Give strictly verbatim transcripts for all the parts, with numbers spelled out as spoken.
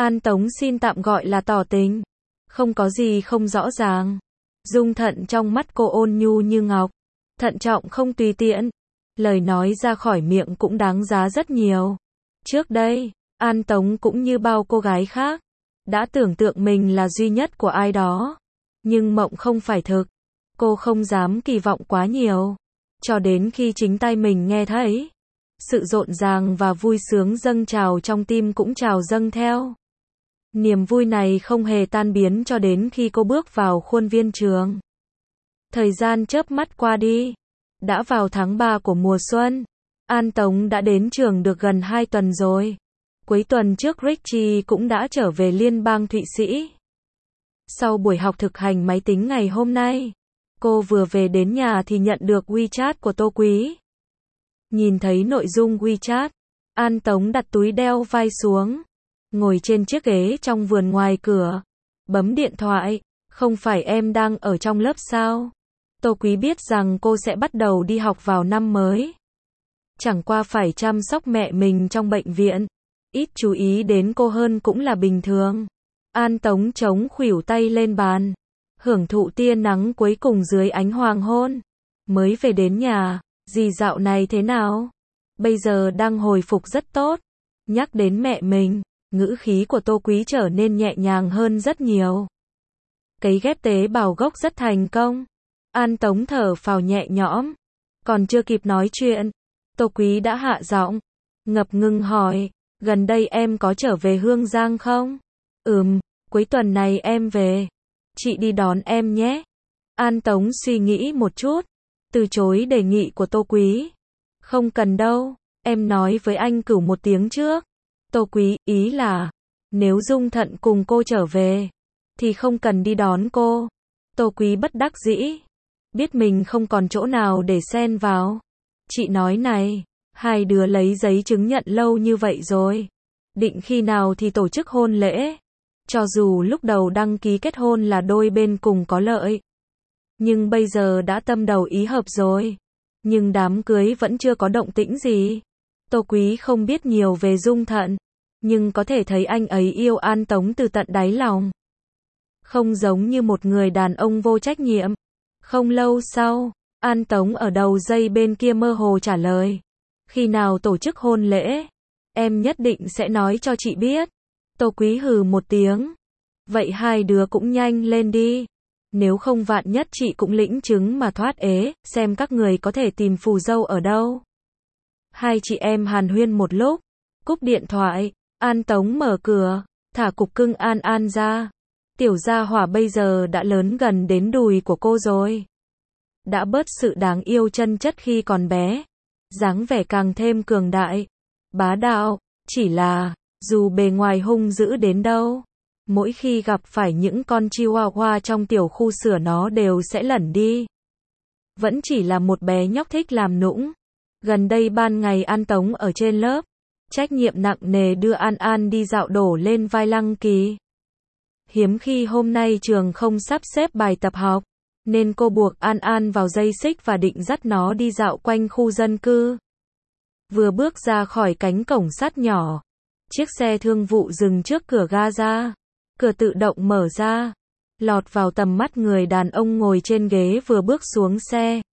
An Tống xin tạm gọi là tỏ tình. Không có gì không rõ ràng. Dung Thận trong mắt cô ôn nhu như ngọc. Thận trọng không tùy tiện. Lời nói ra khỏi miệng cũng đáng giá rất nhiều. Trước đây, An Tống cũng như bao cô gái khác. Đã tưởng tượng mình là duy nhất của ai đó. Nhưng mộng không phải thực. Cô không dám kỳ vọng quá nhiều. Cho đến khi chính tay mình nghe thấy. Sự rộn ràng và vui sướng dâng trào trong tim cũng trào dâng theo. Niềm vui này không hề tan biến cho đến khi cô bước vào khuôn viên trường. Thời gian chớp mắt qua đi. Đã vào tháng ba của mùa xuân. An Tống đã đến trường được gần hai tuần rồi. Cuối tuần trước Richie cũng đã trở về liên bang Thụy Sĩ. Sau buổi học thực hành máy tính ngày hôm nay, cô vừa về đến nhà thì nhận được WeChat của Tô Quý. Nhìn thấy nội dung WeChat, An Tống đặt túi đeo vai xuống, ngồi trên chiếc ghế trong vườn ngoài cửa, bấm điện thoại. Không phải em đang ở trong lớp sao? Tô Quý biết rằng cô sẽ bắt đầu đi học vào năm mới. Chẳng qua phải chăm sóc mẹ mình trong bệnh viện. Ít chú ý đến cô hơn cũng là bình thường. An Tống chống khuỷu tay lên bàn, hưởng thụ tia nắng cuối cùng dưới ánh hoàng hôn. Mới về đến nhà, dì dạo này thế nào? Bây giờ đang hồi phục rất tốt. Nhắc đến mẹ mình, ngữ khí của Tô Quý trở nên nhẹ nhàng hơn rất nhiều. Cấy ghép tế bào gốc rất thành công. An Tống thở phào nhẹ nhõm. Còn chưa kịp nói chuyện, Tô Quý đã hạ giọng, ngập ngừng hỏi, gần đây em có trở về Hương Giang không? Ừm, cuối tuần này em về. Chị đi đón em nhé. An Tống suy nghĩ một chút, từ chối đề nghị của Tô Quý. Không cần đâu, em nói với anh Cửu một tiếng trước. Tô Quý, ý là, nếu Dung Thận cùng cô trở về, thì không cần đi đón cô. Tô Quý bất đắc dĩ, biết mình không còn chỗ nào để xen vào. Chị nói này, hai đứa lấy giấy chứng nhận lâu như vậy rồi. Định khi nào thì tổ chức hôn lễ? Cho dù lúc đầu đăng ký kết hôn là đôi bên cùng có lợi. Nhưng bây giờ đã tâm đầu ý hợp rồi. Nhưng đám cưới vẫn chưa có động tĩnh gì. Tô Quý không biết nhiều về Dung Thận, nhưng có thể thấy anh ấy yêu An Tống từ tận đáy lòng. Không giống như một người đàn ông vô trách nhiệm. Không lâu sau, An Tống ở đầu dây bên kia mơ hồ trả lời. Khi nào tổ chức hôn lễ? Em nhất định sẽ nói cho chị biết. Tô Quý hừ một tiếng. Vậy hai đứa cũng nhanh lên đi. Nếu không vạn nhất chị cũng lĩnh chứng mà thoát ế, xem các người có thể tìm phù dâu ở đâu. Hai chị em hàn huyên một lúc. Cúp điện thoại, An Tống mở cửa, thả cục cưng An An ra. Tiểu gia hỏa bây giờ đã lớn gần đến đùi của cô rồi. Đã bớt sự đáng yêu chân chất khi còn bé. Dáng vẻ càng thêm cường đại, bá đạo. Chỉ là, dù bề ngoài hung dữ đến đâu, mỗi khi gặp phải những con chihuahua trong tiểu khu sửa nó đều sẽ lẩn đi. Vẫn chỉ là một bé nhóc thích làm nũng. Gần đây ban ngày An Tống ở trên lớp, trách nhiệm nặng nề đưa An An đi dạo đổ lên vai Lăng Kỳ. Hiếm khi hôm nay trường không sắp xếp bài tập học, nên cô buộc An An vào dây xích và định dắt nó đi dạo quanh khu dân cư. Vừa bước ra khỏi cánh cổng sắt nhỏ, chiếc xe thương vụ dừng trước cửa ga-ra. Cửa tự động mở ra, lọt vào tầm mắt người đàn ông ngồi trên ghế vừa bước xuống xe.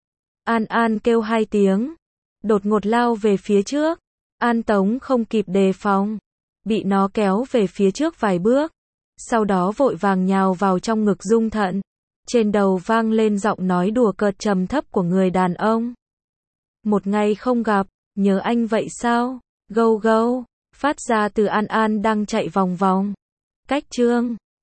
An An kêu hai tiếng, đột ngột lao về phía trước. An Tống không kịp đề phòng, bị nó kéo về phía trước vài bước, sau đó vội vàng nhào vào trong ngực Dung Thận. Trên đầu vang lên giọng nói đùa cợt trầm thấp của người đàn ông. Một ngày không gặp, nhớ anh vậy sao? Gâu gâu, phát ra từ An An đang chạy vòng vòng. Cách chương